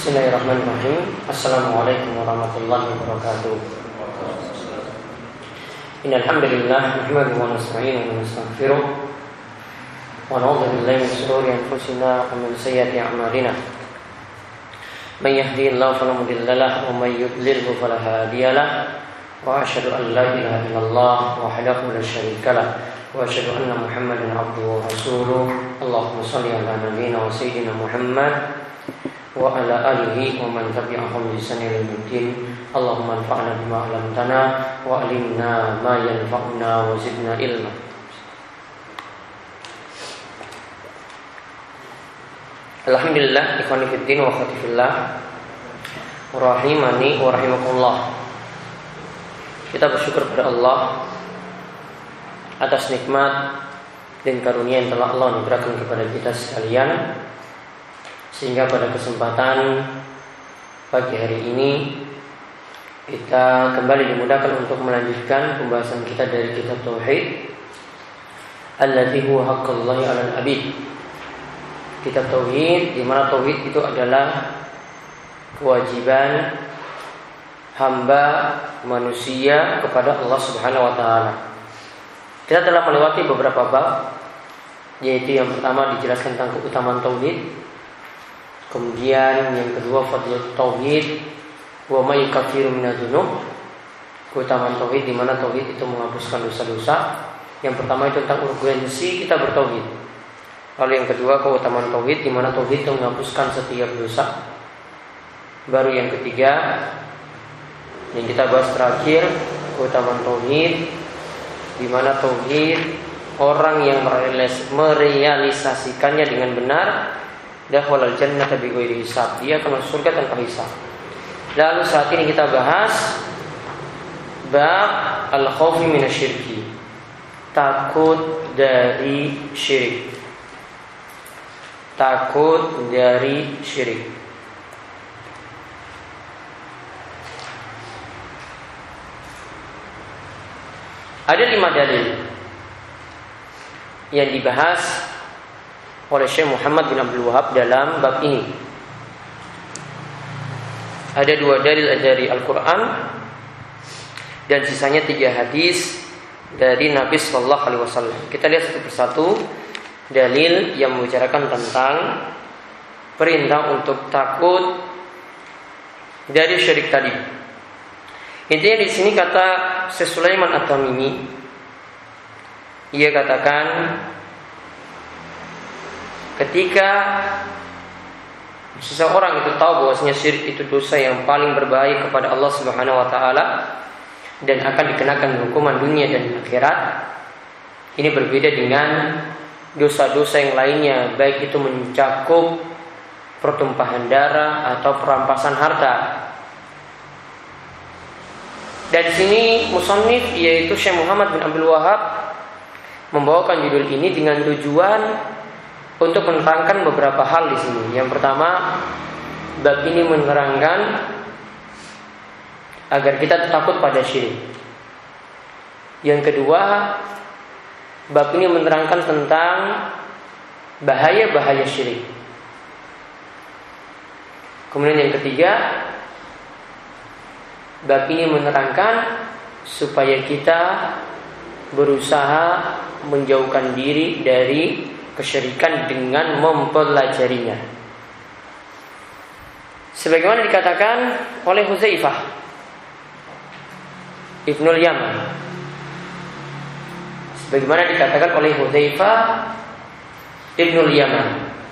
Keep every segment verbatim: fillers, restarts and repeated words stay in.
Bismillahirrahmanirrahim. Assalamualaikum warahmatullahi wabarakatuh. Innal hamdalillah nahmaduhu wa nasta'inuhu wa nastaghfiruh wa na'udzu billahi min shururi anfusina wa min sayyiati a'malina. May yahdihillahu fala mudilla lahu wa may yudlilhu fala hadiya lahu. Wa asyhadu an la ilaha illallah wahdahu la syarika lahu wa asyhadu anna Muhammadan abduhu wa rasuluh. Allahumma shalli ala nabiyyina wa sayyidina Muhammad wa ala alihi wa man tabi'ahum bi ihsan ila yaumil. Allahumma anfa'na bima 'allamtana wa 'allimna ma yanfa'una wa zidna ilma. Alhamdulillah, ikhwani fid din wa akhwati fillah, rahimani wa rahimakumullah. Kita bersyukur kepada Allah atas nikmat dan karunia yang telah Allah anugerahkan kepada kita sekalian, sehingga pada kesempatan pagi hari ini kita kembali dimudahkan untuk melanjutkan pembahasan kita dari kitab Tauhid, allati huwa haqqullahi 'alal 'abid. Kitab Tauhid, di mana tauhid itu adalah kewajiban hamba manusia kepada Allah Subhanahu wa taala. Kita telah melewati beberapa bab, yaitu yang pertama dijelaskan tentang keutamaan tauhid. Kemudian yang kedua fadhilul tauhid wa may kafiru minadz-dzunub, keutamaan tauhid di mana tauhid itu menghapuskan dosa-dosa. Yang pertama itu tentang urgensi kita bertauhid. Lalu yang kedua keutamaan tauhid di mana tauhid itu menghapuskan setiap dosa. Baru yang ketiga yang kita bahas terakhir, keutamaan tauhid di mana tauhid orang yang merealisasikannya dengan benar dakhalal jannata bighairi hisab, dia akan masuk surga tanpa hisab. Lalu saat ini kita bahas bab al-khaufi minasyirki, takut dari syirik. Takut dari syirik. Ada lima dalil yang dibahas oleh Syekh Muhammad bin Abdul Wahab dalam bab ini. Ada dua dalil dari Al-Quran dan sisanya tiga hadis dari Nabi Sallallahu Alaihi Wasallam. Kita lihat satu persatu dalil yang membicarakan tentang perintah untuk takut dari syirik tadi. Intinya di sini kata Syekh Sulaiman At-Tamimi, ia katakan ketika seseorang itu tahu bahwasanya syirik itu dosa yang paling berbahaya kepada Allah Subhanahu wa taala dan akan dikenakan hukuman dunia dan akhirat, ini berbeda dengan dosa-dosa yang lainnya, baik itu mencakup pertumpahan darah atau perampasan harta. Dan di sini musannif yaitu Syekh Muhammad bin Abdul Wahab membawakan judul ini dengan tujuan untuk menerangkan beberapa hal di sini. Yang pertama, bab ini menerangkan agar kita takut pada syirik. Yang kedua, bab ini menerangkan tentang bahaya-bahaya syirik. Kemudian yang ketiga, bab ini menerangkan supaya kita berusaha menjauhkan diri dari kesyirikan dengan mempelajarinya. Sebagaimana dikatakan oleh Hudzaifah Ibnul Yaman, sebagaimana dikatakan oleh Hudzaifah Ibnul Yaman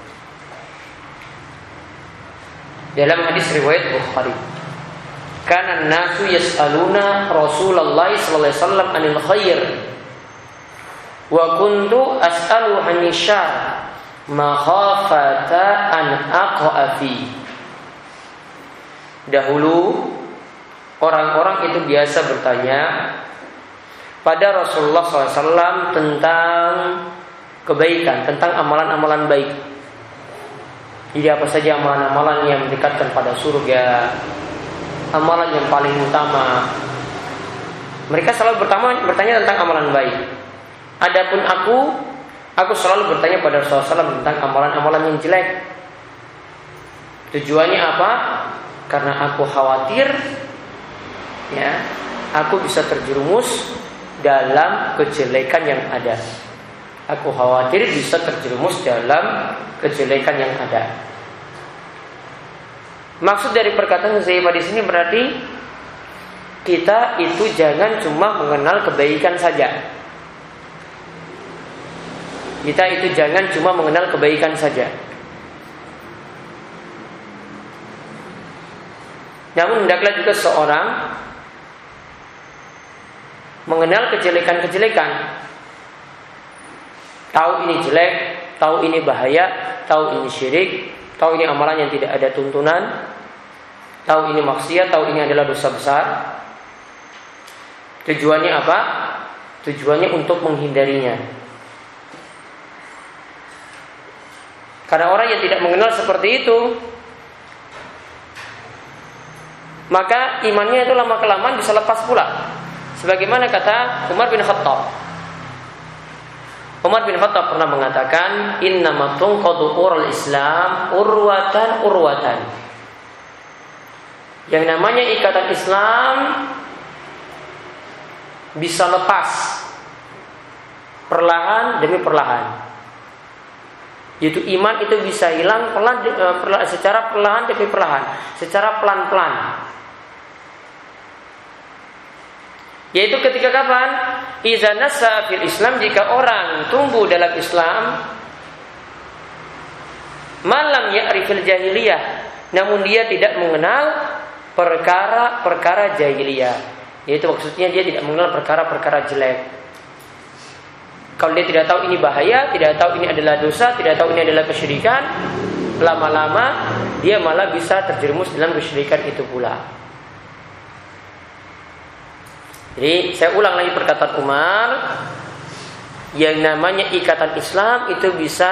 dalam hadis riwayat Bukhari, kana an-nasu yas'aluna Rasulullah sallallahu alaihi wasallam anil khair wa kuntu as'alu hanisyar makhafata an aqa'a fi. Dahulu orang-orang itu biasa bertanya pada Rasulullah shallallahu alaihi wasallam tentang kebaikan, tentang amalan-amalan baik. Jadi apa saja amalan-amalan yang mendekatkan pada surga, amalan yang paling utama. Mereka selalu bertanya tentang amalan baik. Adapun aku, aku selalu bertanya pada Rasulullah shallallahu alaihi wasallam tentang amalan-amalan yang jelek. Tujuannya apa? Karena aku khawatir, ya, aku bisa terjerumus dalam kejelekan yang ada. Aku khawatir bisa terjerumus dalam kejelekan yang ada. Maksud dari perkataan Huzaifah di sini berarti kita itu jangan cuma mengenal kebaikan saja. Kita itu jangan cuma mengenal kebaikan saja. Namun hendaklah juga seorang mengenal kejelekan-kejelekan. Tahu ini jelek, tahu ini bahaya, tahu ini syirik, tahu ini amalan yang tidak ada tuntunan, tahu ini maksiat, tahu ini adalah dosa besar. Tujuannya apa? Tujuannya untuk menghindarinya. Karena orang yang tidak mengenal seperti itu, maka imannya itu lama-kelamaan bisa lepas pula. Sebagaimana kata Umar bin Khattab. Umar bin Khattab pernah mengatakan, "Innama tunqadu urul Islam urwatan urwatan." Yang namanya ikatan Islam bisa lepas perlahan demi perlahan. Yaitu iman itu bisa hilang pelan, perlahan, secara perlahan demi perlahan, secara pelan-pelan. Yaitu ketika kapan? Iza nasa fil Islam, jika orang tumbuh dalam Islam, malam ya'rifil jahiliyah, namun dia tidak mengenal perkara-perkara jahiliyah. Yaitu maksudnya dia tidak mengenal perkara-perkara jelek. Kalau dia tidak tahu ini bahaya, tidak tahu ini adalah dosa, tidak tahu ini adalah kesyirikan, lama-lama dia malah bisa terjerumus dalam kesyirikan itu pula. Jadi saya ulang lagi perkataan Umar, yang namanya ikatan Islam itu bisa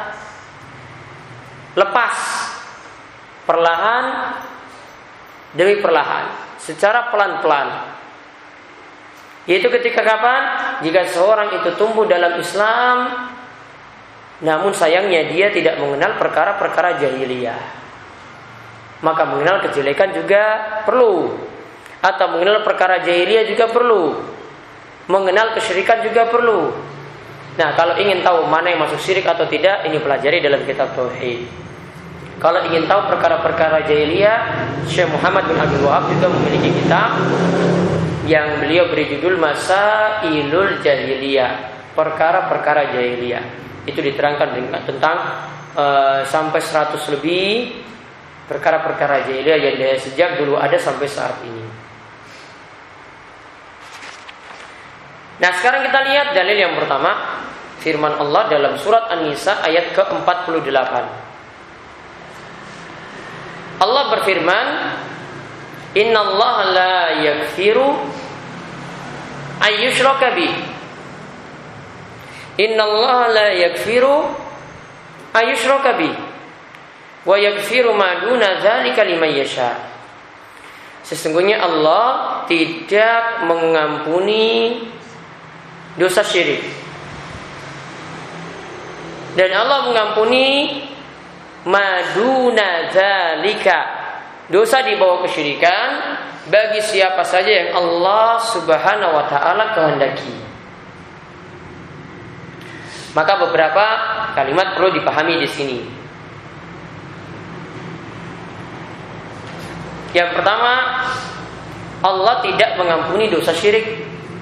lepas perlahan demi perlahan, secara pelan-pelan. Yaitu ketika kapan? Jika seorang itu tumbuh dalam Islam, namun sayangnya dia tidak mengenal perkara-perkara jahiliyah, maka mengenal kejelekan juga perlu, atau mengenal perkara jahiliyah juga perlu, mengenal kesyirikan juga perlu. Nah, kalau ingin tahu mana yang masuk syirik atau tidak, ini pelajari dalam kitab Tauhid. Kalau ingin tahu perkara-perkara jahiliyah, Syekh Muhammad bin Abdul Wahab juga memiliki kitab yang beliau beri judul Masailul Jahiliyah, perkara-perkara jahiliyah. Itu diterangkan dengan tentang uh, sampai seratus lebih perkara-perkara jahiliyah yang dari sejak dulu ada sampai saat ini. Nah, sekarang kita lihat dalil yang pertama, firman Allah dalam surat An-Nisa ayat ke empat puluh delapan. Allah berfirman, "Innallaha la yaghfiru ayyushraka bih." Innallaha la yaghfiru ayyushraka bih wa yaghfiru ma duna dzalika liman yasha. Sesungguhnya Allah tidak mengampuni dosa syirik, dan Allah mengampuni maduna dzalika, dosa di bawah kesyirikan, bagi siapa saja yang Allah Subhanahu wa taala kehendaki. Maka beberapa kalimat perlu dipahami di sini. Yang pertama, Allah tidak mengampuni dosa syirik.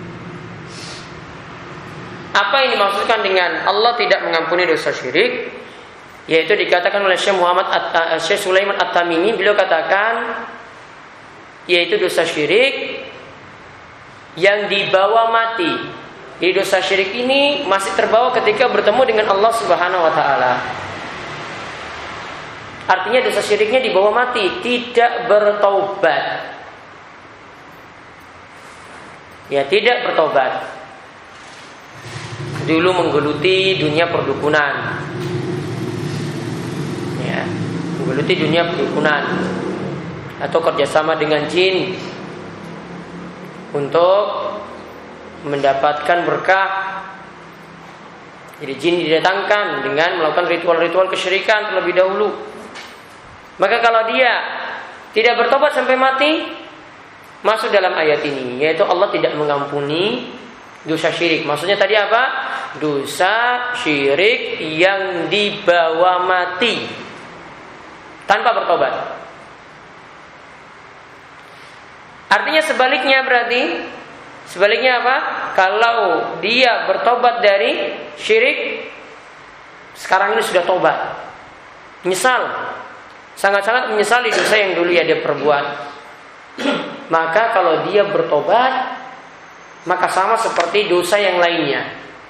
Apa yang dimaksudkan dengan Allah tidak mengampuni dosa syirik? Yaitu dikatakan oleh Syekh Muhammad At- Syekh Sulaiman At-Tamimi, beliau katakan yaitu dosa syirik yang dibawa mati. Jadi dosa syirik ini masih terbawa ketika bertemu dengan Allah Subhanahu wa taala. Artinya dosa syiriknya dibawa mati, tidak bertaubat. Ya, tidak bertobat. Dulu menggeluti dunia perdukunan. Ya, menggeluti dunia perdukunan atau kerjasama dengan jin untuk mendapatkan berkah. Jadi jin didatangkan dengan melakukan ritual-ritual kesyirikan terlebih dahulu. Maka kalau dia tidak bertobat sampai mati, masuk dalam ayat ini, yaitu Allah tidak mengampuni dosa syirik. Maksudnya tadi apa? Dosa syirik yang dibawa mati tanpa bertobat. Artinya sebaliknya berarti, sebaliknya apa? Kalau dia bertobat dari syirik, sekarang ini sudah tobat, menyesal, sangat-sangat menyesali dosa yang dulu ya dia perbuat, maka kalau dia bertobat, maka sama seperti dosa yang lainnya.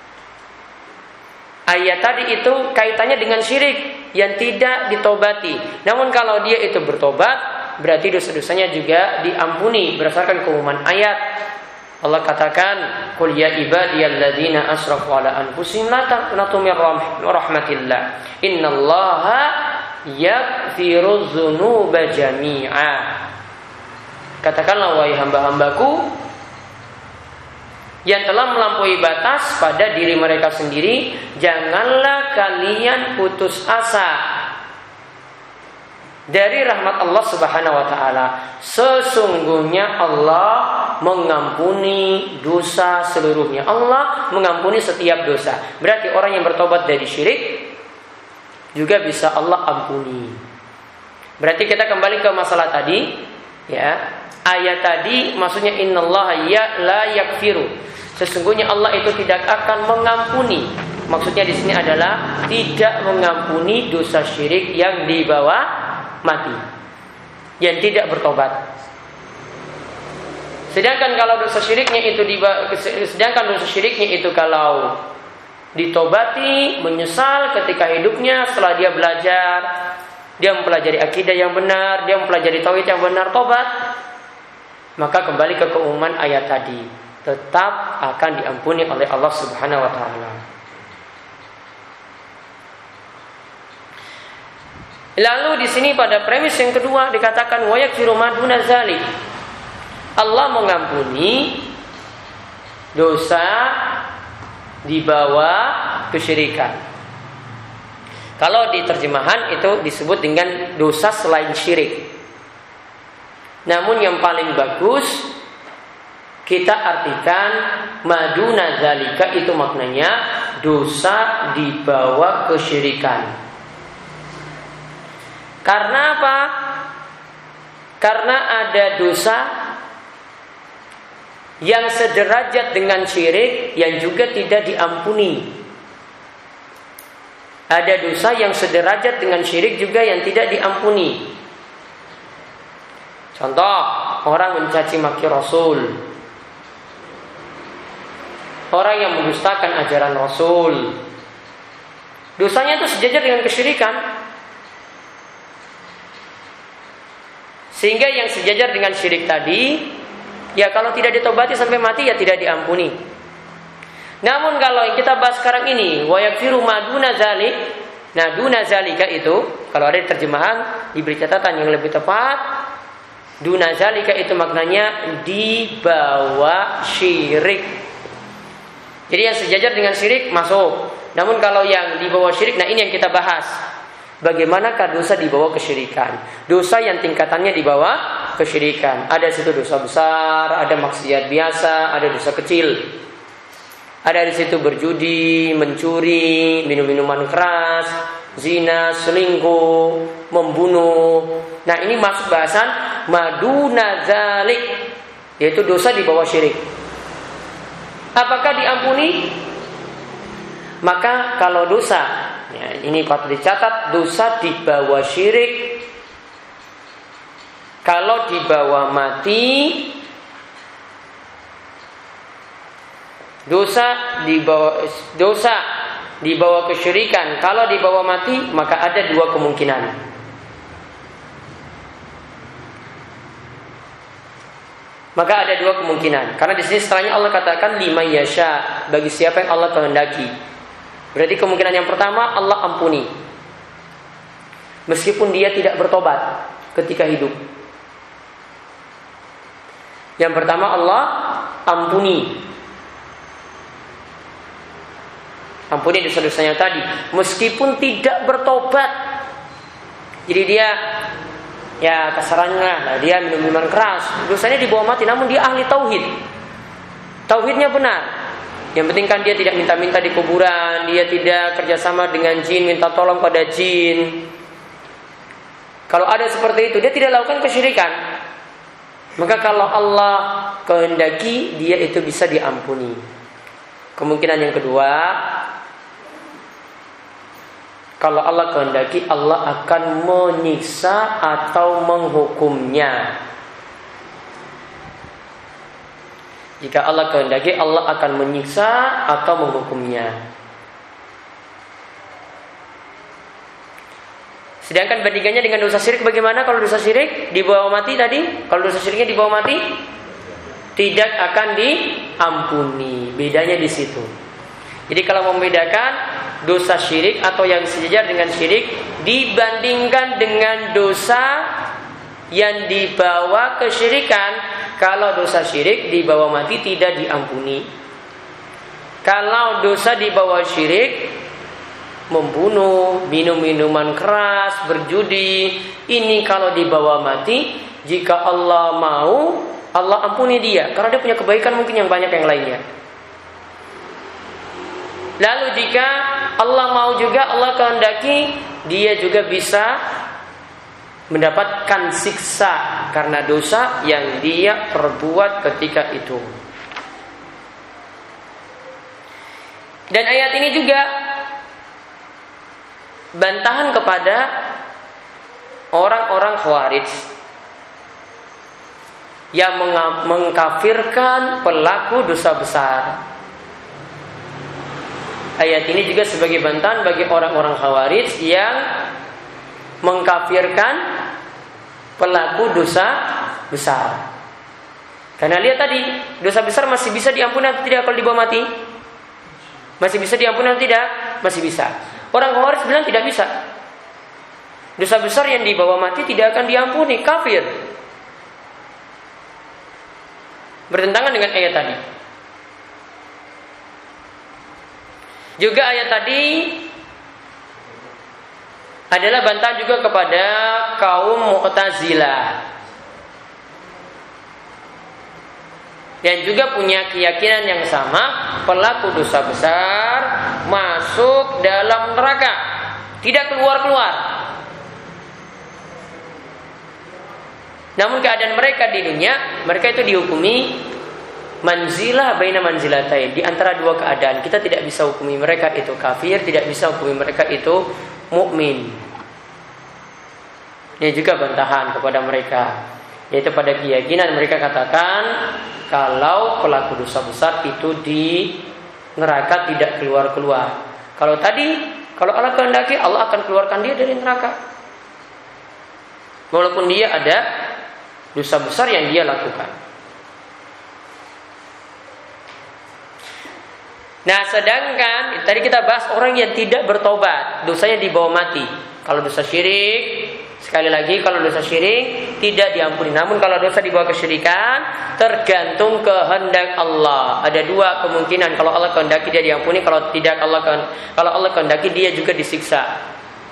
Ayat tadi itu kaitannya dengan syirik yang tidak ditobati. Namun kalau dia itu bertobat, berarti dosa-dosanya juga diampuni berdasarkan keumuman ayat. Allah katakan, "Qul ya ibadiyalladzina asrafu ala anfusihim la taqnatu min rahmatillah. Innallaha yaghfirudz dzunuba jami'a." Katakanlah wahai hamba-hambaku yang telah melampaui batas pada diri mereka sendiri, janganlah kalian putus asa dari rahmat Allah Subhanahu wa taala. Sesungguhnya Allah mengampuni dosa seluruhnya. Allah mengampuni setiap dosa. Berarti orang yang bertobat dari syirik juga bisa Allah ampuni. Berarti kita kembali ke masalah tadi, ya. Ayat tadi maksudnya innallaha ya la yakfiru. Sesungguhnya Allah itu tidak akan mengampuni. Maksudnya di sini adalah tidak mengampuni dosa syirik yang dibawa mati, yang tidak bertobat. Sedangkan kalau dosa syiriknya itu dibawa, sedangkan dosa syiriknya itu kalau ditobati, menyesal ketika hidupnya setelah dia belajar, dia mempelajari akidah yang benar, dia mempelajari tauhid yang benar, tobat, maka kembali ke keumuman ayat tadi, tetap akan diampuni oleh Allah Subhanahu wa taala. Lalu di sini pada premis yang kedua dikatakan wa yaghfiru ma duna zalik. Allah mengampuni dosa di bawah kesyirikan. Kalau di terjemahan itu disebut dengan dosa selain syirik. Namun yang paling bagus kita artikan maduna zalika, itu maknanya dosa di bawah kesyirikan. Karena apa? Karena ada dosa yang sederajat dengan syirik yang juga tidak diampuni. Ada dosa yang sederajat dengan syirik juga yang tidak diampuni. Contoh, orang mencaci maki Rasul, orang yang mendustakan ajaran Rasul, dosanya itu sejajar dengan kesyirikan. Sehingga yang sejajar dengan syirik tadi, ya kalau tidak ditobati sampai mati ya tidak diampuni. Namun kalau yang kita bahas sekarang ini, wa yaghfiru ma duna zalik, nah duna zalika itu kalau ada terjemahan diberi catatan yang lebih tepat, duna zalika itu maknanya di bawah syirik. Jadi yang sejajar dengan syirik masuk. Namun kalau yang di bawah syirik, nah ini yang kita bahas. Bagaimanakah dosa di bawah kesyirikan? Dosa yang tingkatannya di bawah kesyirikan. Ada situ dosa besar, ada maksiat biasa, ada dosa kecil. Ada di situ berjudi, mencuri, minum minuman keras, zina, selingkuh, membunuh. Nah ini masuk bahasan maduna zalik, yaitu dosa di bawah syirik. Apakah diampuni? Maka kalau dosa, ya, ini patut dicatat, dosa di bawah syirik, kalau di bawah mati, dosa di bawah dosa di bawah kesyirikan, kalau di bawah mati, maka ada dua kemungkinan. Maka ada dua kemungkinan. Karena di sini setelahnya Allah katakan lima yasha, bagi siapa yang Allah kehendaki. Berarti kemungkinan yang pertama Allah ampuni, meskipun dia tidak bertobat ketika hidup. Yang pertama Allah ampuni, ampuni dosa-dosanya tadi, meskipun tidak bertobat. Jadi dia ya kasarannya lah, dia minum minuman keras, dosanya di bawah mati, namun dia ahli tauhid, tauhidnya benar. Yang penting kan dia tidak minta-minta di kuburan, dia tidak kerjasama dengan jin, minta tolong pada jin. Kalau ada seperti itu, dia tidak lakukan kesyirikan. Maka kalau Allah kehendaki, dia itu bisa diampuni. Kemungkinan yang kedua, kalau Allah kehendaki, Allah akan menyiksa atau menghukumnya. Jika Allah kehendaki, Allah akan menyiksa atau menghukumnya. Sedangkan bandingannya dengan dosa syirik bagaimana? Kalau dosa syirik dibawa mati tadi, kalau dosa syiriknya dibawa mati, tidak akan diampuni. Bedanya di situ. Jadi kalau membedakan dosa syirik atau yang sejajar dengan syirik dibandingkan dengan dosa yang dibawa kesyirikan, kalau dosa syirik dibawa mati tidak diampuni. Kalau dosa dibawa syirik, membunuh, minum minuman keras, berjudi, ini kalau dibawa mati, jika Allah mau, Allah ampuni dia, karena dia punya kebaikan mungkin yang banyak yang lainnya. Lalu jika Allah mau juga, Allah kehendaki, dia juga bisa mendapatkan siksa karena dosa yang dia perbuat ketika itu. Dan ayat ini juga bantahan kepada orang-orang Khawarij yang mengkafirkan pelaku dosa besar. Ayat ini juga sebagai bantahan bagi orang-orang Khawarij yang mengkafirkan pelaku dosa besar. Karena lihat tadi, dosa besar masih bisa diampuni atau tidak kalau dibawa mati? Masih bisa diampuni atau tidak? Masih bisa. Orang Khawarij bilang tidak bisa. Dosa besar yang dibawa mati tidak akan diampuni, kafir. Bertentangan dengan ayat tadi. Juga ayat tadi adalah bantahan juga kepada kaum Mu'tazilah yang juga punya keyakinan yang sama, pelaku dosa besar masuk dalam neraka, tidak keluar-keluar. Namun keadaan mereka di dunia, mereka itu dihukumi manzilah baina manzilatain, di antara dua keadaan. Kita tidak bisa hukumi mereka itu kafir, tidak bisa hukumi mereka itu mukmin. Ini juga bantahan kepada mereka, yaitu pada keyakinan mereka katakan kalau pelaku dosa besar itu di neraka tidak keluar-keluar. Kalau tadi, kalau Allah kehendaki, Allah akan keluarkan dia dari neraka, walaupun dia ada dosa besar yang dia lakukan. Nah, sedangkan tadi kita bahas orang yang tidak bertobat, dosanya dibawa mati. Kalau dosa syirik, sekali lagi, kalau dosa syirik tidak diampuni. Namun kalau dosa dibawa kesyirikan, tergantung kehendak Allah. Ada dua kemungkinan. Kalau Allah kehendaki dia diampuni, kalau tidak Allah kalau Allah kehendaki dia juga disiksa.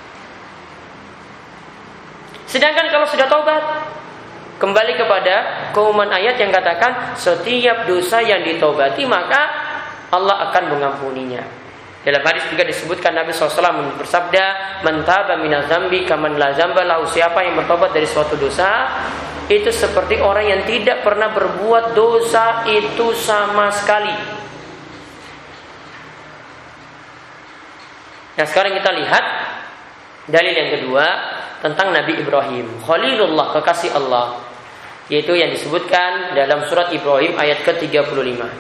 Sedangkan kalau sudah taubat, kembali kepada keumuman ayat yang katakan setiap dosa yang ditobati maka Allah akan mengampuninya. Dalam hadis juga disebutkan Nabi shallallahu alaihi wasallam bersabda, "Man taba minaz zambi kaman la zamba lahu." Siapa yang bertobat dari suatu dosa, itu seperti orang yang tidak pernah berbuat dosa itu sama sekali. Nah, sekarang kita lihat dalil yang kedua tentang Nabi Ibrahim, Khalilullah, kekasih Allah, yaitu yang disebutkan dalam surat Ibrahim ayat ke tiga puluh lima.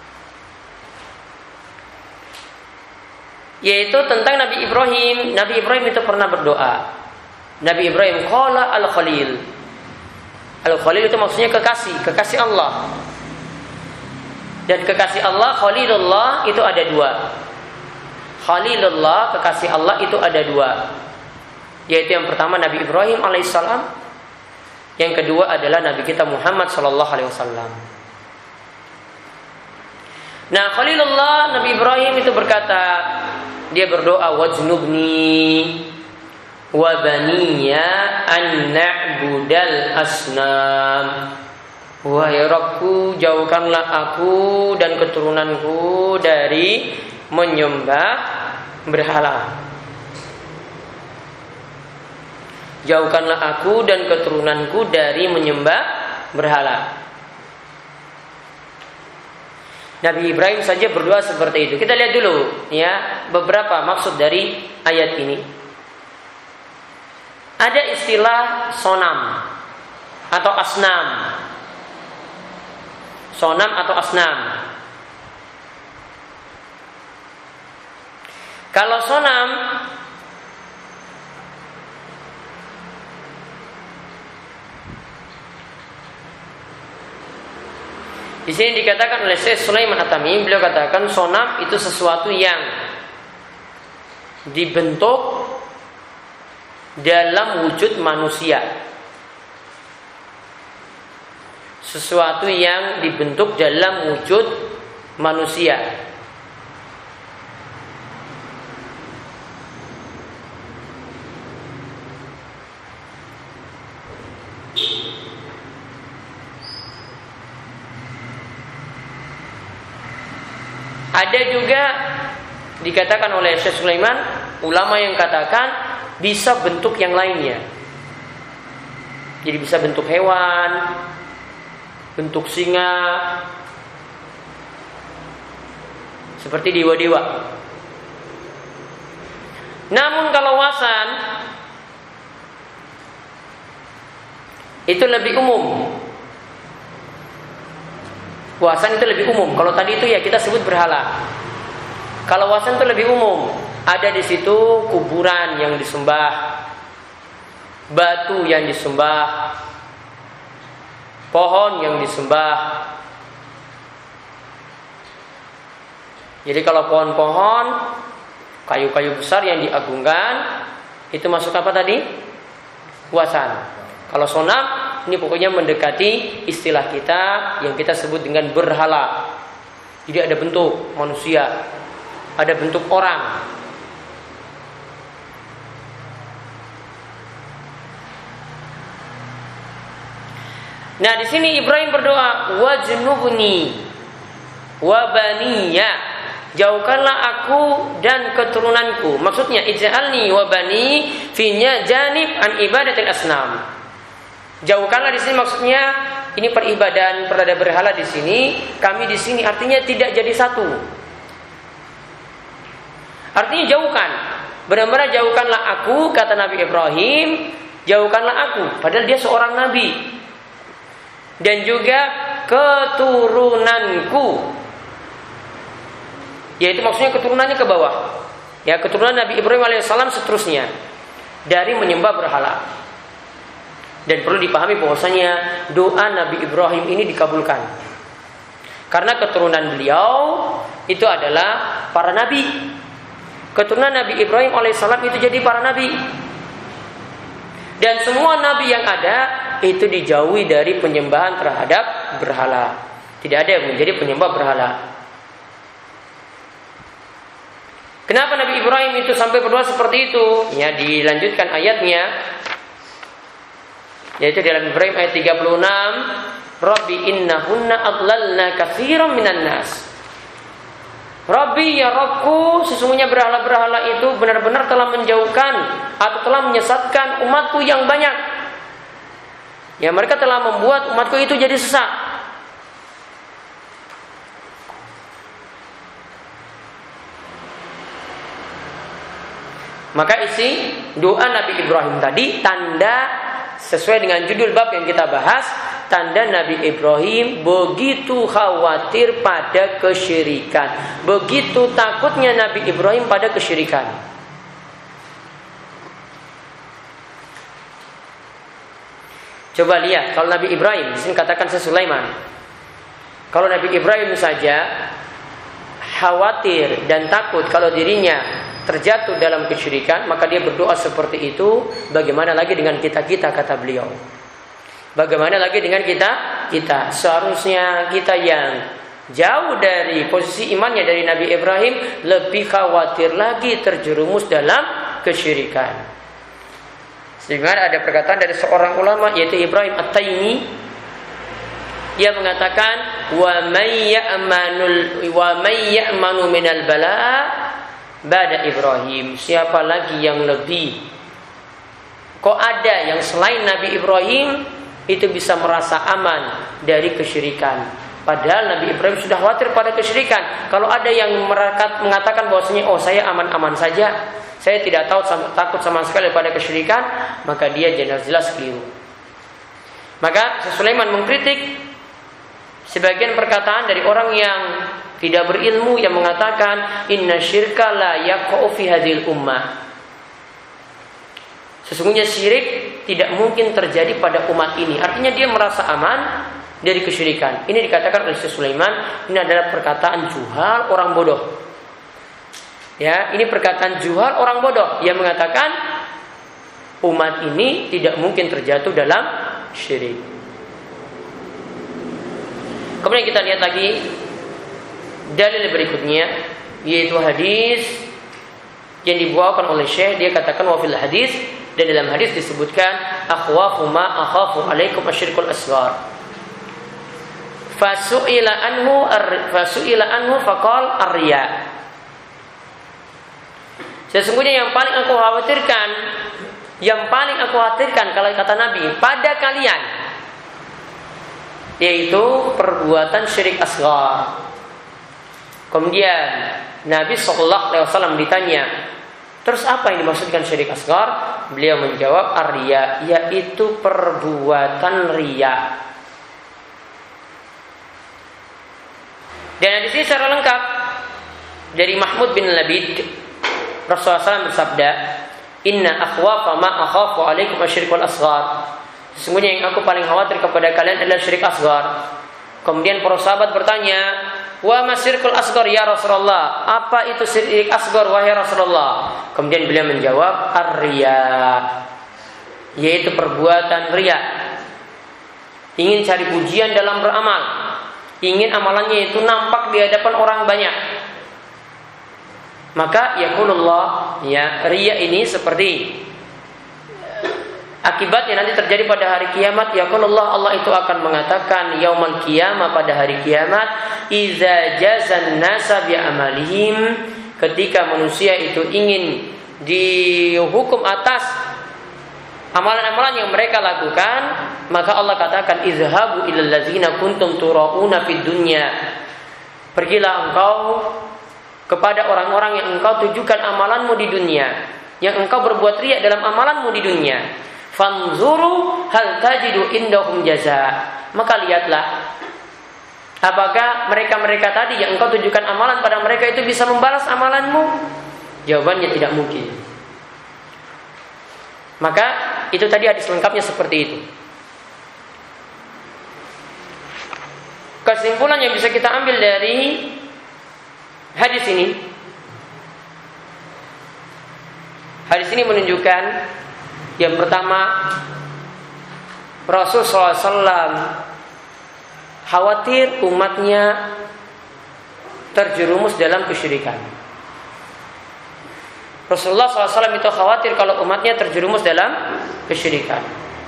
Yaitu tentang Nabi Ibrahim. Nabi Ibrahim itu pernah berdoa. Nabi Ibrahim qala al-Khalil. Al-Khalil itu maksudnya kekasih, kekasih Allah. Dan kekasih Allah, Khalilullah, itu ada dua. Khalilullah, kekasih Allah, itu ada dua. Yaitu yang pertama Nabi Ibrahim alaihissalam, yang kedua adalah Nabi kita Muhammad sallallahu alaihi wasallam. Nah, Khalilullah, Nabi Ibrahim itu berkata, dia berdoa, wajnubni wa baniya an na'budal asnam. Wahai Rabbku, jauhkanlah aku dan keturunanku dari menyembah berhala. Jauhkanlah aku dan keturunanku dari menyembah berhala. Nabi Ibrahim saja berdoa seperti itu. Kita lihat dulu ya beberapa maksud dari ayat ini. Ada istilah sonam atau asnam. Sonam atau asnam. Kalau sonam di sini dikatakan oleh Syekh Sulaiman At-Tamimi, beliau katakan sonam itu sesuatu yang dibentuk dalam wujud manusia. Sesuatu yang dibentuk dalam wujud manusia. Ada juga dikatakan oleh Syekh Sulaiman, ulama yang katakan bisa bentuk yang lainnya. Jadi bisa bentuk hewan, bentuk singa, seperti dewa-dewa. Namun kalau wasan itu lebih umum. Wasan itu lebih umum. Kalau tadi itu ya kita sebut berhala. Kalau wasan itu lebih umum. Ada di situ kuburan yang disembah, batu yang disembah, pohon yang disembah. Jadi kalau pohon-pohon, kayu-kayu besar yang diagungkan, itu masuk apa tadi? Wasan. Kalau sonam, ini pokoknya mendekati istilah kita yang kita sebut dengan berhala. Jadi ada bentuk manusia, ada bentuk orang. Nah, di sini Ibrahim berdoa, wajnubni wa baniya, jauhkanlah aku dan keturunanku. Maksudnya ij'alni wa bani finya janib an ibadatil asnam. Jauhkanlah di sini maksudnya ini peribadahan terhadap berhala di sini, kami di sini artinya tidak jadi satu. Artinya jauhkan, benar-benar jauhkanlah aku, kata Nabi Ibrahim, jauhkanlah aku, padahal dia seorang nabi. Dan juga keturunanku, yaitu maksudnya keturunannya ke bawah, ya keturunan Nabi Ibrahim alaihissalam seterusnya dari menyembah berhala. Dan perlu dipahami bahwasanya doa Nabi Ibrahim ini dikabulkan karena keturunan beliau itu adalah para nabi. Keturunan Nabi Ibrahim alaihissalam itu jadi para nabi. Dan semua nabi yang ada itu dijauhi dari penyembahan terhadap berhala. Tidak ada yang menjadi penyembah berhala. Kenapa Nabi Ibrahim itu sampai berdoa seperti itu? Ya, dilanjutkan ayatnya, yaitu dalam Ibrahim ayat tiga puluh enam, Rabbi innahunna adlalna katsiran minan nas. Rabbi, ya Rabbku, sesungguhnya berhala-berhala itu benar-benar telah menjauhkan atau telah menyesatkan umatku yang banyak. Ya, mereka telah membuat umatku itu jadi sesat. Maka isi doa Nabi Ibrahim tadi tanda sesuai dengan judul bab yang kita bahas, tanda Nabi Ibrahim begitu khawatir pada kesyirikan, begitu takutnya Nabi Ibrahim pada kesyirikan. Coba lihat kalau Nabi Ibrahim, di sini katakan Sulaiman, kalau Nabi Ibrahim saja khawatir dan takut kalau dirinya terjatuh dalam kesyirikan, maka dia berdoa seperti itu. Bagaimana lagi dengan kita-kita, kata beliau. Bagaimana lagi dengan kita? Kita seharusnya kita yang jauh dari posisi imannya dari Nabi Ibrahim lebih khawatir lagi terjerumus dalam kesyirikan. Sehingga ada perkataan dari seorang ulama yaitu Ibrahim At-Taimi, dia mengatakan wa may ya'manul wa may ya'manu minal bala' ba'da Ibrahim. Siapa lagi yang lebih, kok ada yang selain Nabi Ibrahim itu bisa merasa aman dari kesyirikan, padahal Nabi Ibrahim sudah khawatir pada kesyirikan. Kalau ada yang mengatakan bahwasanya oh saya aman-aman saja, saya tidak tahu takut sama sekali pada kesyirikan, maka dia jelas-jelas keliru. Maka Sulaiman mengkritik sebagian perkataan dari orang yang tidak berilmu yang mengatakan inna syirka la yaqa'u fi hadhil ummah. Sesungguhnya syirik tidak mungkin terjadi pada umat ini. Artinya dia merasa aman dari kesyirikan. Ini dikatakan oleh Sulaiman, ini adalah perkataan juhal, orang bodoh. Ya, ini perkataan juhal, orang bodoh yang mengatakan umat ini tidak mungkin terjatuh dalam syirik. Kemudian kita lihat lagi dalil berikutnya, yaitu hadis yang dibawakan oleh Syekh. Dia katakan wa fil hadis, dan dalam hadis disebutkan akhwafu ma akhafu alaikum asyirkul asghar. Fasu'ila anhu fasu'ila anhu faqal ar-riya. Sesungguhnya yang paling aku khawatirkan, yang paling aku khawatirkan kalau kata Nabi pada kalian, yaitu perbuatan syirik asghar. Kemudian Nabi shallallahu alaihi wasallam ditanya, terus apa yang dimaksudkan syirik asghar? Beliau menjawab ar-riya, yaitu perbuatan riya. Dan di sini secara lengkap dari Mahmud bin Labid, Rasulullah shallallahu alaihi wasallam bersabda, inna akhwafa ma akhafu alaikum asyirkul asghar. Sesungguhnya yang aku paling khawatir kepada kalian adalah syirik asghar. Kemudian para sahabat bertanya, wa masyirkul asghar ya Rasulullah, apa itu syirik asghar wahai Rasulullah? Kemudian beliau menjawab ar-riya, yaitu perbuatan riya. Ingin cari pujian dalam beramal, ingin amalannya itu nampak di hadapan orang banyak. Maka yaqulullah, ya, riya ini seperti akibatnya nanti terjadi pada hari kiamat. Yaqulullah, Allah itu akan mengatakan yaumal qiyamah, pada hari kiamat, iza jazan nasa bi amalihim, ketika manusia itu ingin dihukum atas amalan-amalan yang mereka lakukan, maka Allah katakan izhabu ilal ladzina kuntum turauna fid dunya. Pergilah engkau kepada orang-orang yang engkau tujukan amalanmu di dunia, yang engkau berbuat riya dalam amalanmu di dunia. Fanzuru hal tajidu indahum jaza. Maka lihatlah, apakah mereka-mereka tadi yang engkau tujukan amalan pada mereka itu bisa membalas amalanmu? Jawabannya tidak mungkin. Maka itu tadi hadis lengkapnya seperti itu. Kesimpulan yang bisa kita ambil dari hadis ini, hadis ini menunjukkan yang pertama, Rasulullah shallallahu alaihi wasallam khawatir umatnya terjerumus dalam kesyirikan. Rasulullah shallallahu alaihi wasallam itu khawatir kalau umatnya terjerumus dalam kesyirikan.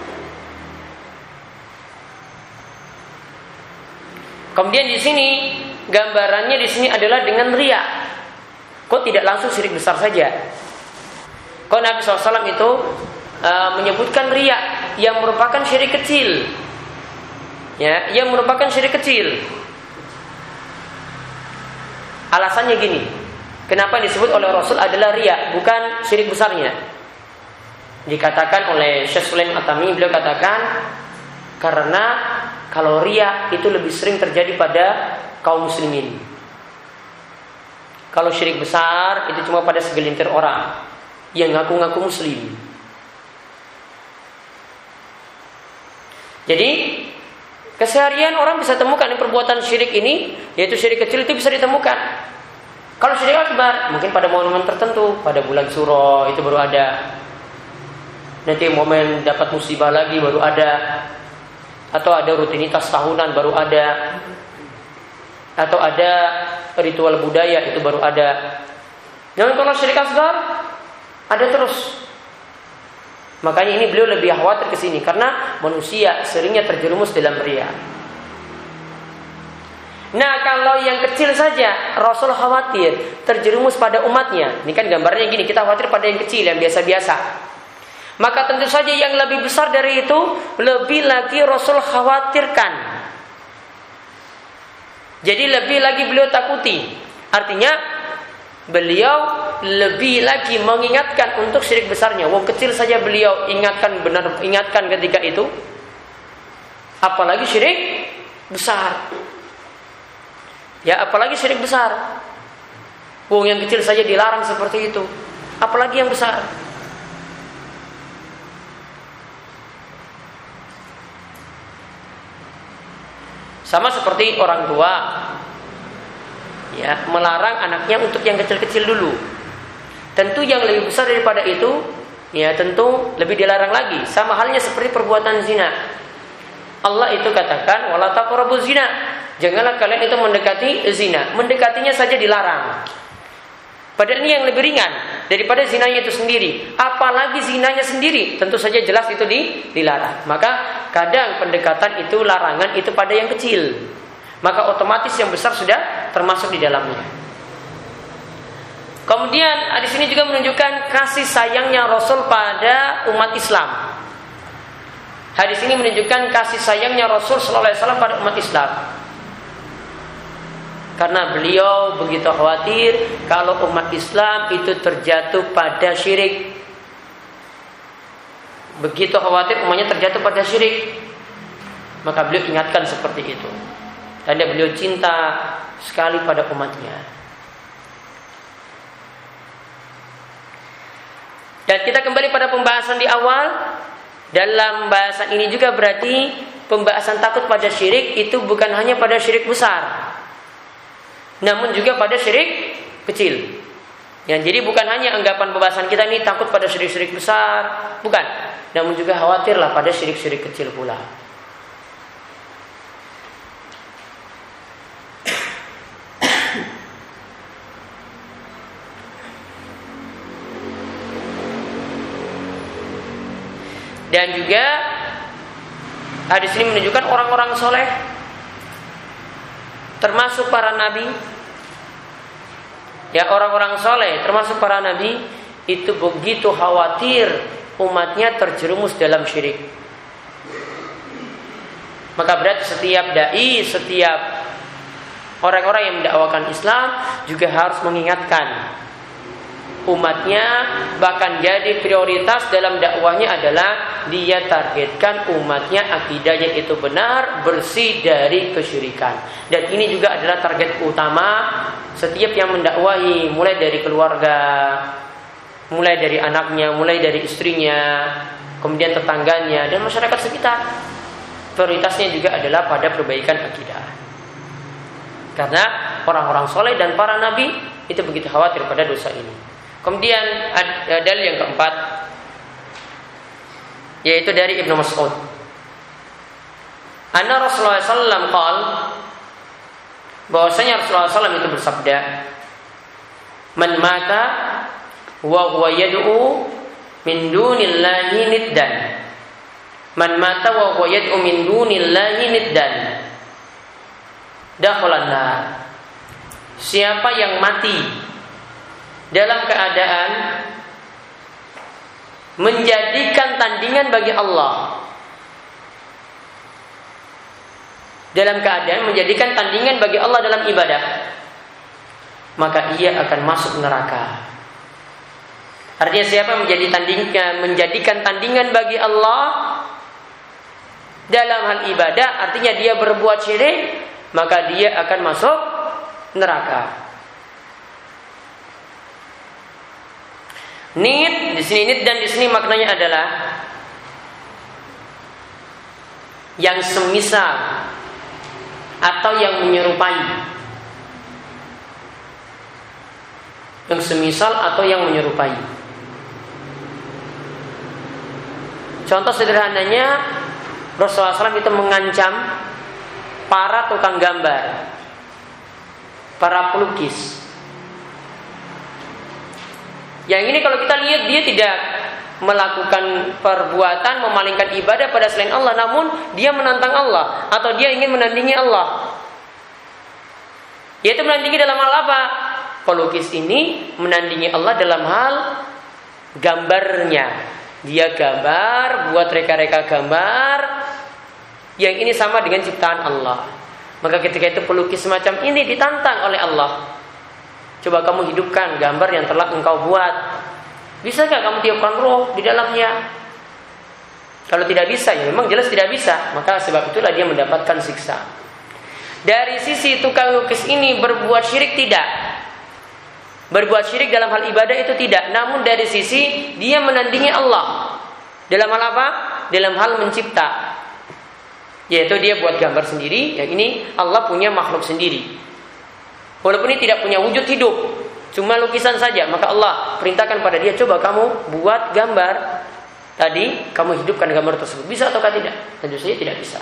Kemudian di sini gambarannya di sini adalah dengan riya. Kok tidak langsung syirik besar saja? Kok Nabi shallallahu alaihi wasallam itu uh, menyebutkan riya yang merupakan syirik kecil, ya, yang merupakan syirik kecil. Alasannya gini, kenapa disebut oleh Rasul adalah riya, bukan syirik besarnya? Dikatakan oleh Syekh Sulaiman At-Tamimi, beliau katakan karena kalau riya itu lebih sering terjadi pada kaum muslimin. Kalau syirik besar itu cuma pada segelintir orang yang ngaku-ngaku muslim. Jadi keseharian orang bisa temukan yang perbuatan syirik ini, yaitu syirik kecil itu bisa ditemukan. Kalau syirik akbar mungkin pada momen tertentu, pada bulan Suro itu baru ada. Nanti momen dapat musibah lagi baru ada. Atau ada rutinitas tahunan baru ada, atau ada ritual budaya itu baru ada. Namun kalau syirik asghar ada terus. Makanya ini beliau lebih khawatir ke sini karena manusia seringnya terjerumus dalam riya. Nah, kalau yang kecil saja Rasul khawatir terjerumus pada umatnya. Ini kan gambarnya gini, kita khawatir pada yang kecil, yang biasa-biasa. Maka tentu saja yang lebih besar dari itu lebih lagi Rasul khawatirkan. Jadi lebih lagi beliau takuti. Artinya beliau lebih lagi mengingatkan untuk syirik besarnya. Wong kecil saja beliau ingatkan benar ingatkan ketika itu. Apalagi syirik besar. Ya, apalagi syirik besar. Wong yang kecil saja dilarang seperti itu, apalagi yang besar. Sama seperti orang tua, ya, melarang anaknya untuk yang kecil-kecil dulu. Tentu yang lebih besar daripada itu, ya tentu lebih dilarang lagi. Sama halnya seperti perbuatan zina. Allah itu katakan, wala taqrabuz zina. Janganlah kalian itu mendekati zina. Mendekatinya saja dilarang. Padahal ini yang lebih ringan daripada zinanya itu sendiri. Apalagi zinanya sendiri, tentu saja jelas itu dilarang. Maka kadang pendekatan itu larangan itu pada yang kecil. Maka otomatis yang besar sudah termasuk di dalamnya. Kemudian di sini juga menunjukkan kasih sayangnya Rasul pada umat Islam. Hadis ini menunjukkan kasih sayangnya Rasul sallallahu alaihi wasallam pada umat Islam. Karena beliau begitu khawatir kalau umat Islam itu terjatuh pada syirik. Begitu khawatir umatnya terjatuh pada syirik. Maka beliau ingatkan seperti itu. Dan beliau cinta sekali pada umatnya. Dan kita kembali pada pembahasan di awal. Dalam bahasan ini juga berarti pembahasan takut pada syirik itu bukan hanya pada syirik besar, namun juga pada syirik kecil. Ya, jadi bukan hanya anggapan pembahasan kita ini takut pada syirik-syirik besar, bukan. Namun juga khawatirlah pada syirik-syirik kecil pula. Dan juga hadis ini menunjukkan orang-orang soleh, termasuk para nabi. Ya, orang-orang soleh termasuk para nabi itu begitu khawatir umatnya terjerumus dalam syirik. Maka berarti setiap dai, setiap orang-orang yang mendakwakan Islam juga harus mengingatkan umatnya, bahkan jadi prioritas dalam dakwahnya adalah dia targetkan umatnya akidahnya itu benar, bersih dari kesyirikan. Dan ini juga adalah target utama setiap yang mendakwahi, mulai dari keluarga, mulai dari anaknya, mulai dari istrinya, kemudian tetangganya dan masyarakat sekitar. Prioritasnya juga adalah pada perbaikan akidah. Karena orang-orang soleh dan para nabi itu begitu khawatir pada dosa ini. Kemudian ada dalil yang keempat, yaitu dari Ibnu Mas'ud. Anna Rasulullah sallallahu alaihi wasallam qaal, bahwasanya Rasulullah sallallahu alaihi wasallam itu bersabda, "Man mata wa huwa yad'u min dunillahi niddan." Man mata wa huwa yad'u min dunillahi niddan. Dakhalan nar. Siapa yang mati dalam keadaan menjadikan tandingan bagi Allah, dalam keadaan menjadikan tandingan bagi Allah dalam ibadah, maka ia akan masuk neraka. Artinya siapa menjadi tandingan, menjadikan tandingan bagi Allah dalam hal ibadah, artinya dia berbuat syirik, maka dia akan masuk neraka. Nid di sini nid dan di sini maknanya adalah yang semisal atau yang menyerupai. Yang semisal atau yang menyerupai. Contoh sederhananya, Rasulullah shallallahu alaihi wasallam itu mengancam para tukang gambar, para pelukis. Yang ini kalau kita lihat dia tidak melakukan perbuatan memalingkan ibadah pada selain Allah, namun dia menantang Allah atau dia ingin menandingi Allah. Yaitu menandingi dalam hal apa? Pelukis ini menandingi Allah dalam hal gambarnya. Dia gambar, buat reka-reka gambar yang ini sama dengan ciptaan Allah. Maka ketika itu pelukis semacam ini ditantang oleh Allah. Coba kamu hidupkan gambar yang telah engkau buat. Bisakah kamu tiupkan roh di dalamnya? Kalau tidak bisa, ya memang jelas tidak bisa. Maka sebab itulah dia mendapatkan siksa. Dari sisi tukang lukis ini berbuat syirik tidak. Berbuat syirik dalam hal ibadah itu tidak. Namun dari sisi dia menandingi Allah. Dalam hal apa? Dalam hal mencipta. Yaitu dia buat gambar sendiri. Yang ini Allah punya makhluk sendiri. Walaupun ini tidak punya wujud hidup, cuma lukisan saja. Maka Allah perintahkan pada dia, coba kamu buat gambar. Tadi kamu hidupkan gambar tersebut. Bisa ataukah tidak? Tentu saja tidak bisa.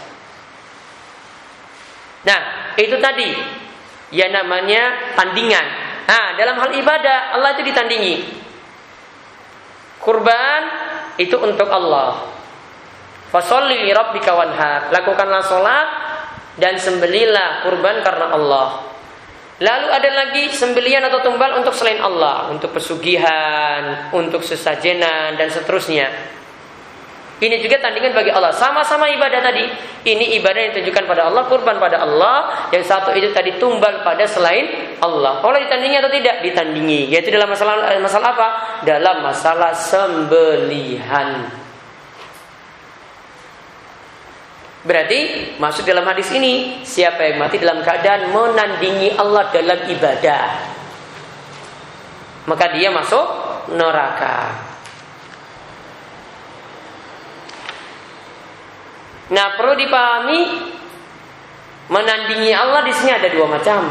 Nah, itu tadi ya namanya tandingan. Nah, dalam hal ibadah Allah itu ditandingi. Kurban itu untuk Allah. Fasholli li rabbika wanhar. Lakukanlah sholat dan sembelilah kurban karena Allah. Lalu ada lagi sembelihan atau tumbal untuk selain Allah, untuk pesugihan, untuk sesajenan dan seterusnya. Ini juga tandingan bagi Allah. Sama-sama ibadah tadi. Ini ibadah yang ditujukan pada Allah, kurban pada Allah. Yang satu itu tadi tumbal pada selain Allah. Allah ditandingi atau tidak? Ditandingi. Yaitu dalam masalah masalah apa? Dalam masalah sembelihan. Berarti masuk dalam hadis ini, siapa yang mati dalam keadaan menandingi Allah dalam ibadah, maka dia masuk neraka. Nah, perlu dipahami menandingi Allah di sini ada dua macam.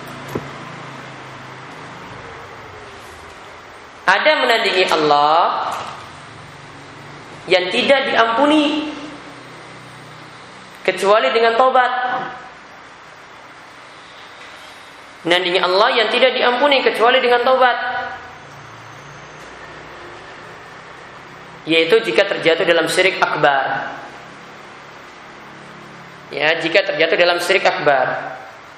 Ada menandingi Allah yang tidak diampuni kecuali dengan taubat. Menandingi Allah yang tidak diampuni kecuali dengan taubat. Yaitu jika terjatuh dalam syirik akbar. Ya, jika terjatuh dalam syirik akbar.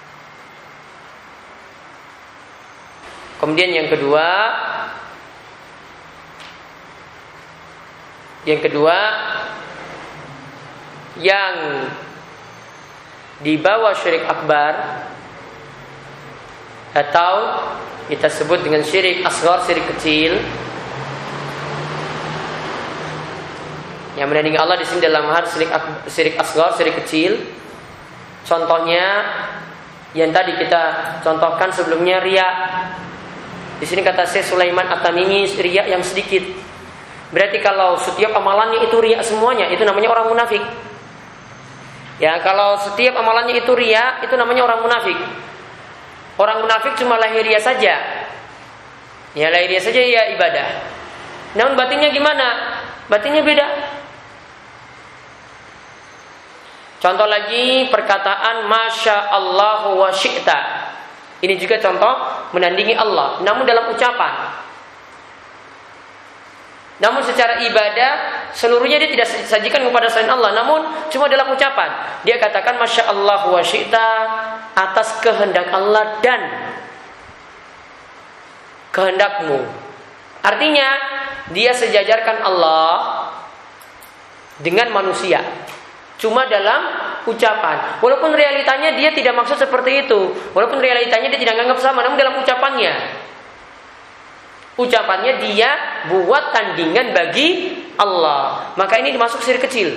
Kemudian yang kedua, yang kedua yang dibawa syirik akbar atau kita sebut dengan syirik asghar, syirik kecil. Yang menandingi Allah di sini dalam hal syirik, syirik asghar, syirik kecil. Contohnya yang tadi kita contohkan sebelumnya, riya. Di sini kata Syekh Sulaiman At-Tamimi, riya yang sedikit. Berarti kalau setiap amalannya itu riya semuanya, itu namanya orang munafik. Ya, kalau setiap amalannya itu riya, itu namanya orang munafik. Orang munafik cuma lahiriah saja. Ya, lahiriah saja ya ibadah. Namun batinnya gimana? Batinnya beda. Contoh lagi perkataan Masya Allah wa syi'ta. Ini juga contoh menandingi Allah, namun dalam ucapan. Namun secara ibadah seluruhnya dia tidak sajikan kepada selain Allah, namun cuma dalam ucapan. Dia katakan Masya Allah wa syi'ta atas kehendak Allah dan kehendakmu. Artinya dia sejajarkan Allah dengan manusia, cuma dalam ucapan. Walaupun realitanya dia tidak maksud seperti itu, walaupun realitanya dia tidak menganggap sama, namun dalam ucapannya, ucapannya dia buat tandingan bagi Allah. Maka ini dimasuk syirik kecil.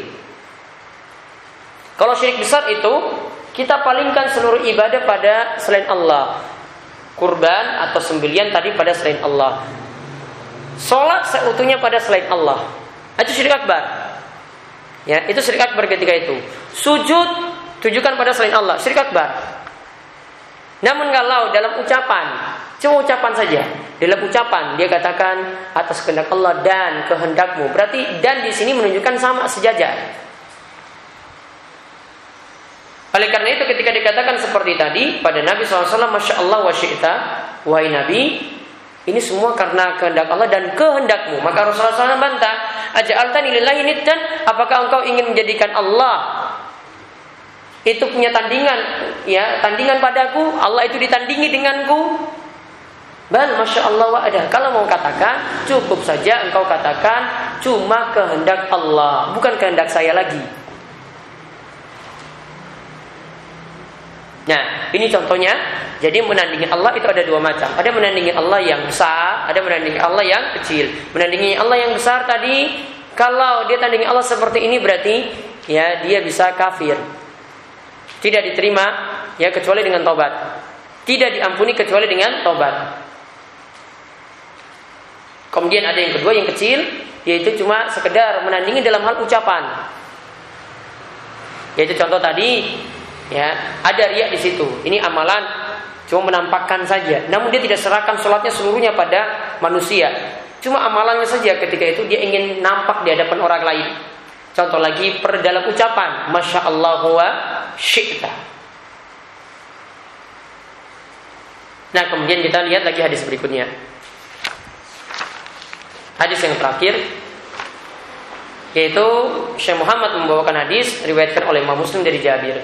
Kalau syirik besar itu kita palingkan seluruh ibadah pada selain Allah. Kurban atau sembelian tadi pada selain Allah. Salat seutuhnya pada selain Allah. Itu syirik akbar. Ya, itu syirik akbar ketika itu. Sujud tujukan pada selain Allah, syirik akbar. Namun kalau dalam ucapan, cuma ucapan saja. Dalam ucapan dia katakan atas kehendak Allah dan kehendakmu. Berarti dan di sini menunjukkan sama, sejajar. Oleh karena itu ketika dikatakan seperti tadi pada Nabi shallallahu alaihi wasallam, Masya Allah wa syi'ta, wahai Nabi, Ini semua karena kehendak Allah dan kehendakmu. Maka Rasulullah shallallahu alaihi wasallam bantah, aja'altani lillahi niddan, apakah engkau ingin menjadikan Allah itu punya tandingan, ya, tandingan padaku? Allah itu ditandingi denganku? Bal masya Allah wa ada. Kalau mau katakan, cukup saja engkau katakan cuma kehendak Allah, bukan kehendak saya lagi. Nah, ini contohnya. Jadi menandingi Allah itu ada dua macam. Ada menandingi Allah yang besar, ada menandingi Allah yang kecil. Menandingi Allah yang besar tadi, kalau dia tandingi Allah seperti ini berarti ya dia bisa kafir. Tidak diterima ya kecuali dengan tobat. Tidak diampuni kecuali dengan tobat. Kemudian ada yang kedua yang kecil, yaitu cuma sekedar menandingi dalam hal ucapan. Yaitu contoh tadi, ya ada riya di situ. Ini amalan cuma menampakkan saja, namun dia tidak serahkan sholatnya seluruhnya pada manusia. Cuma amalannya saja ketika itu dia ingin nampak di hadapan orang lain. Contoh lagi per dalam ucapan, masya Allah wa syi'ta. Nah kemudian kita lihat lagi hadis berikutnya. Hadis yang terakhir, yaitu Syekh Muhammad membawakan hadis riwayatkan oleh Imam Muslim dari Jabir.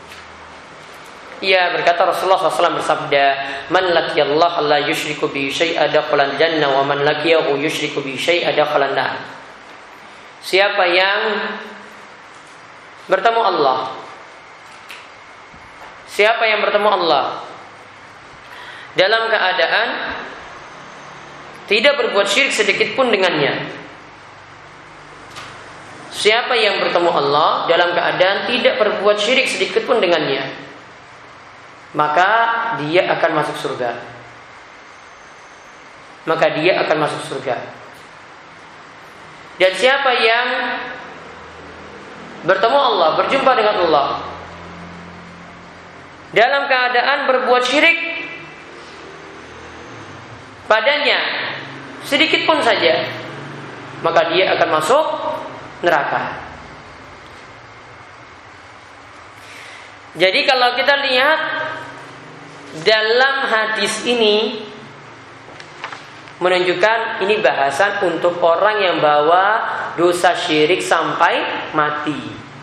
Ia berkata Rasulullah shallallahu alaihi wasallam bersabda, man laqiyallaha la yusyriku bihi syai'an dakhala jannah wa man laqiyahu yusyriku bihi syai'an dakhala nar. Siapa yang bertemu Allah, siapa yang bertemu Allah dalam keadaan tidak berbuat syirik sedikit pun dengannya. Siapa yang bertemu Allah dalam keadaan tidak berbuat syirik sedikit pun dengannya, maka dia akan masuk surga. Maka dia akan masuk surga. Dan siapa yang bertemu Allah, berjumpa dengan Allah dalam keadaan berbuat syirik padanya sedikit pun saja, maka dia akan masuk neraka. Jadi kalau kita lihat dalam hadis ini menunjukkan ini bahasan untuk orang yang bawa dosa syirik sampai mati.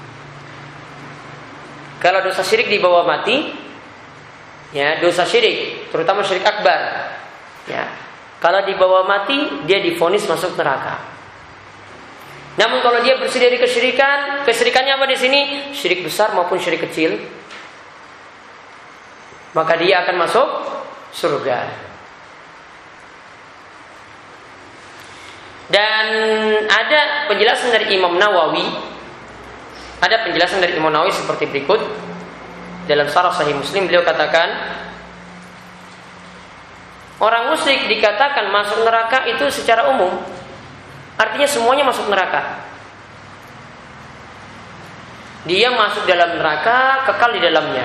Kalau dosa syirik dibawa mati, ya dosa syirik, terutama syirik akbar, ya kalau dibawa mati dia divonis masuk neraka. Namun kalau dia bersih dari kesyirikan, kesyirikannya apa di sini? Syirik besar maupun syirik kecil, maka dia akan masuk surga. Dan ada penjelasan dari Imam Nawawi, ada penjelasan dari Imam Nawawi seperti berikut. Dalam Syarah Sahih Muslim beliau katakan, orang musyrik dikatakan masuk neraka itu secara umum, artinya semuanya masuk neraka. Dia masuk dalam neraka, kekal di dalamnya.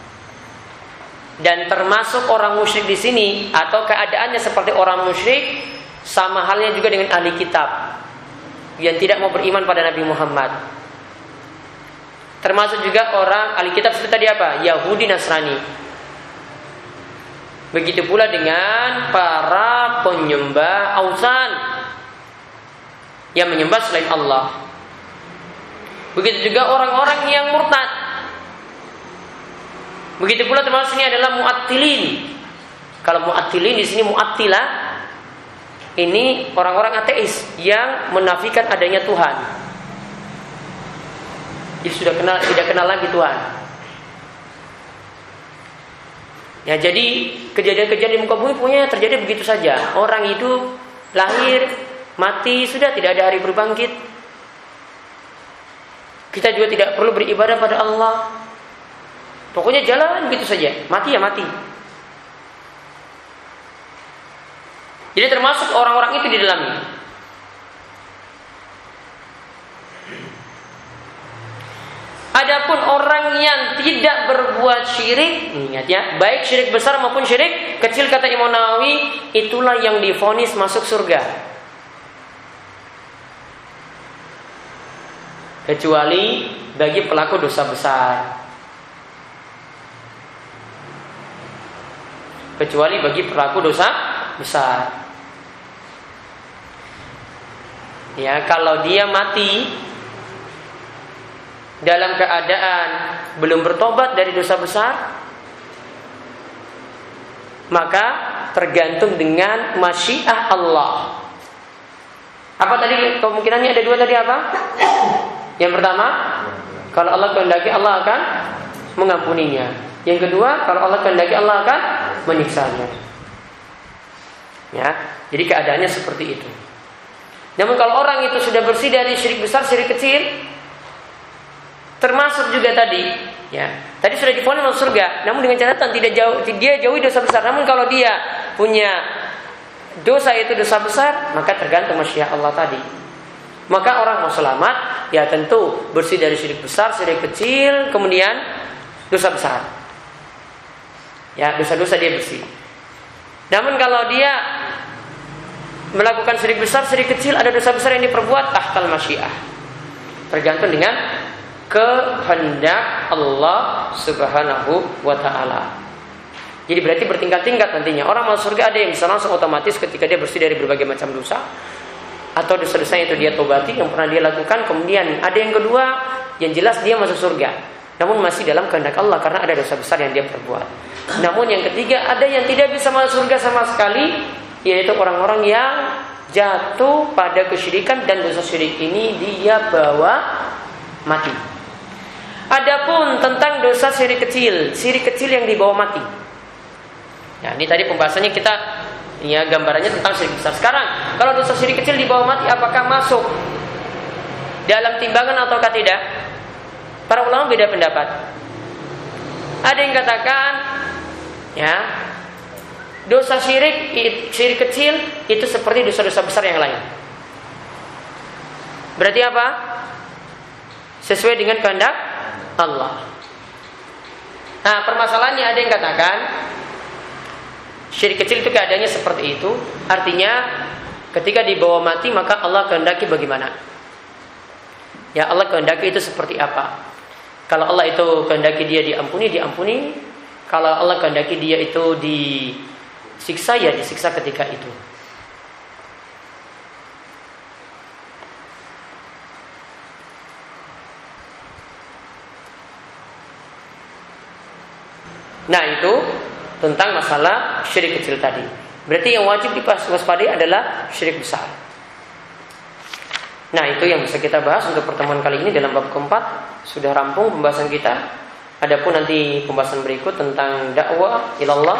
Dan termasuk orang musyrik di sini atau keadaannya seperti orang musyrik sama halnya juga dengan ahli kitab yang tidak mau beriman pada Nabi Muhammad. Termasuk juga orang ahli kitab seperti tadi apa? Yahudi, Nasrani. Begitu pula dengan para penyembah ausan yang menyembah selain Allah. Begitu juga orang-orang yang murtad. Begitu pula termasuk ini adalah mu'attilin. Kalau mu'attilin di sini mu'attilah, ini orang-orang ateis yang menafikan adanya Tuhan. Jadi sudah kenal, tidak kenal lagi Tuhan. Ya, jadi kejadian-kejadian di muka bumi punya terjadi begitu saja. Orang hidup, lahir, mati, sudah tidak ada hari berbangkit. Kita juga tidak perlu beribadah pada Allah. Pokoknya jalan begitu saja. Mati ya mati. Jadi termasuk orang-orang itu di dalamnya. Adapun orang yang tidak berbuat syirik, ingat ya, baik syirik besar maupun syirik kecil, kata Imam Nawawi, itulah yang divonis masuk surga. Kecuali bagi pelaku dosa besar. Kecuali bagi pelaku dosa besar. Ya, kalau dia mati dalam keadaan belum bertobat dari dosa besar, maka tergantung dengan masyiah Allah. Apa tadi kemungkinannya ada dua tadi apa? Yang pertama, kalau Allah kehendaki Allah akan mengampuninya. Yang kedua, kalau Allah kehendaki Allah akan menyiksanya. Ya, jadi keadaannya seperti itu. Namun kalau orang itu sudah bersih dari syirik besar, syirik kecil, termasuk juga tadi, ya, tadi sudah divonis masuk surga, namun dengan catatan tidak jauh, dia jauhi dosa besar. Namun kalau dia punya dosa itu dosa besar, maka tergantung masyiah Allah tadi. Maka orang mau selamat, ya tentu bersih dari syirik besar, syirik kecil, kemudian dosa besar. Ya, dosa-dosa dia bersih. Namun kalau dia melakukan syirik besar, syirik kecil, ada dosa besar yang diperbuat, tahtal masyiah. Tergantung dengan kehendak Allah Subhanahu wa ta'ala. Jadi berarti bertingkat-tingkat nantinya. Orang masuk surga ada yang bisa langsung otomatis ketika dia bersih dari berbagai macam dosa, atau dosa-dosa itu dia tobati yang pernah dia lakukan. Kemudian ada yang kedua, yang jelas dia masuk surga, namun masih dalam kehendak Allah karena ada dosa besar yang dia perbuat. Namun yang ketiga, ada yang tidak bisa masuk surga sama sekali, yaitu orang-orang yang jatuh pada kesyirikan dan dosa syirik ini dia bawa mati. Adapun tentang dosa syirik kecil, syirik kecil yang dibawa mati. Ya, ini tadi pembahasannya kita, ya, gambarannya tentang syirik besar. Sekarang, kalau dosa syirik kecil dibawa mati, apakah masuk dalam timbangan ataukah tidak? Para ulama beda pendapat. Ada yang katakan, ya, dosa syirik, syirik kecil itu seperti dosa-dosa besar yang lain. Berarti apa? Sesuai dengan kehendak Allah. Nah, permasalahannya ada yang katakan syirik kecil itu keadaannya seperti itu. Artinya ketika dibawa mati maka Allah kehendaki bagaimana? Ya, Allah kehendaki itu seperti apa? Kalau Allah itu kehendaki dia diampuni, diampuni. Kalau Allah kehendaki dia itu disiksa, ya disiksa ketika itu. Nah, itu tentang masalah syirik kecil tadi. Berarti yang wajib diwaspadai adalah syirik besar. Nah, itu yang bisa kita bahas untuk pertemuan kali ini dalam bab keempat. Sudah rampung pembahasan kita. Adapun nanti pembahasan berikut tentang dakwah ilallah.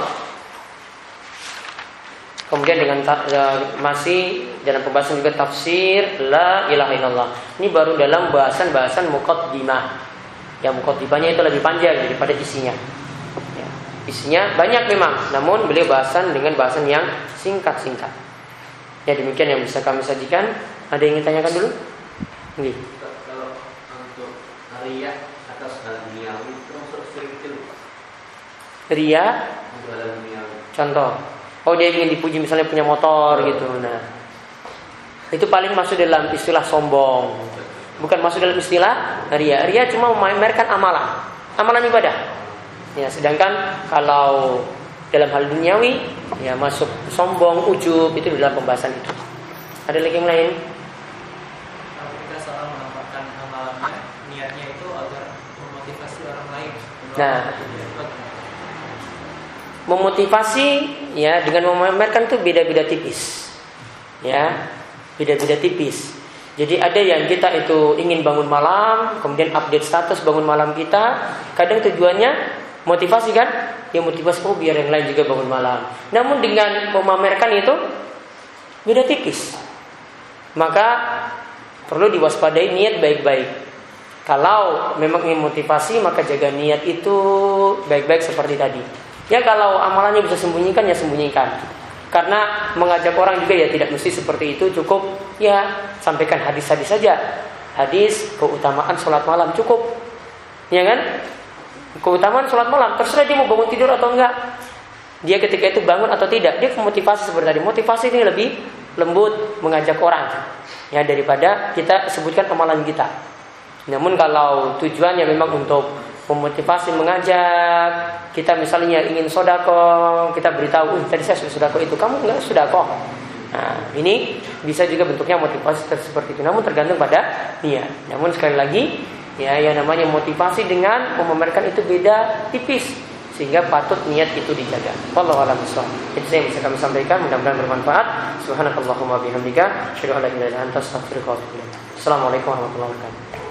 Kemudian dengan masih dalam pembahasan juga tafsir la ilaha illallah. Ini baru dalam bahasan-bahasan muqaddimah. Yang muqaddimahnya itu lebih panjang daripada isinya. Ya, isinya banyak memang, namun beliau bahasan dengan bahasan yang singkat-singkat. Ya, demikian yang bisa kami sajikan. Ada yang ingin tanyakan dulu? Nggih. Kalau untuk riya atas hal duniawi termasuk syirik kecil? Riya? Untuk hal duniawi. Contoh. Oh, dia ingin dipuji misalnya punya motor gitu. Nah, itu paling masuk dalam istilah sombong. Bukan masuk dalam istilah riya. Riya cuma memamerkan amalan, amalan ibadah. Ya, sedangkan kalau dalam hal duniawi, ya masuk sombong, ujub, itu dalam pembahasan itu. Ada lagi yang lain? Kita soal mengamalkan amalannya, niatnya itu agar memotivasi orang lain. Nah, memotivasi ya dengan memamerkan itu beda-beda tipis. Ya, beda-beda tipis. Jadi ada yang kita itu ingin bangun malam, kemudian update status bangun malam kita. Kadang tujuannya motivasi kan? Ya motivasi, oh biar yang lain juga bangun malam. Namun dengan memamerkan itu beda tipis. Maka perlu diwaspadai niat baik-baik. Kalau memang ingin motivasi, maka jaga niat itu baik-baik seperti tadi. Ya kalau amalannya bisa sembunyikan, ya sembunyikan. Karena mengajak orang juga ya tidak mesti seperti itu. Cukup ya sampaikan hadis-hadis saja. Hadis keutamaan sholat malam cukup. Ya kan? Keutamaan sholat malam, terserah dia mau bangun tidur atau enggak. Dia ketika itu bangun atau tidak, dia memotivasi seperti tadi. Motivasi ini lebih lembut mengajak orang ya daripada kita sebutkan amalan kita. Namun kalau tujuannya memang untuk memotivasi, mengajak, kita misalnya ingin sodako, kita beritahu, uh, tadi saya sudah sodako itu, kamu enggak sodako. Nah, ini bisa juga bentuknya motivasi seperti itu. Namun tergantung pada niat. Namun sekali lagi, ya yang namanya motivasi dengan memamerkan itu beda tipis, sehingga patut niat itu dijaga. Wallahu a'lam bishawab. Itu saya yang bisa kami sampaikan, mudah-mudahan bermanfaat. Subhanakallahumma bihamdika, asyhadu an la ilaha illa anta, astaghfiruka wa atubu ilaik. Assalamualaikum warahmatullahi wabarakatuh.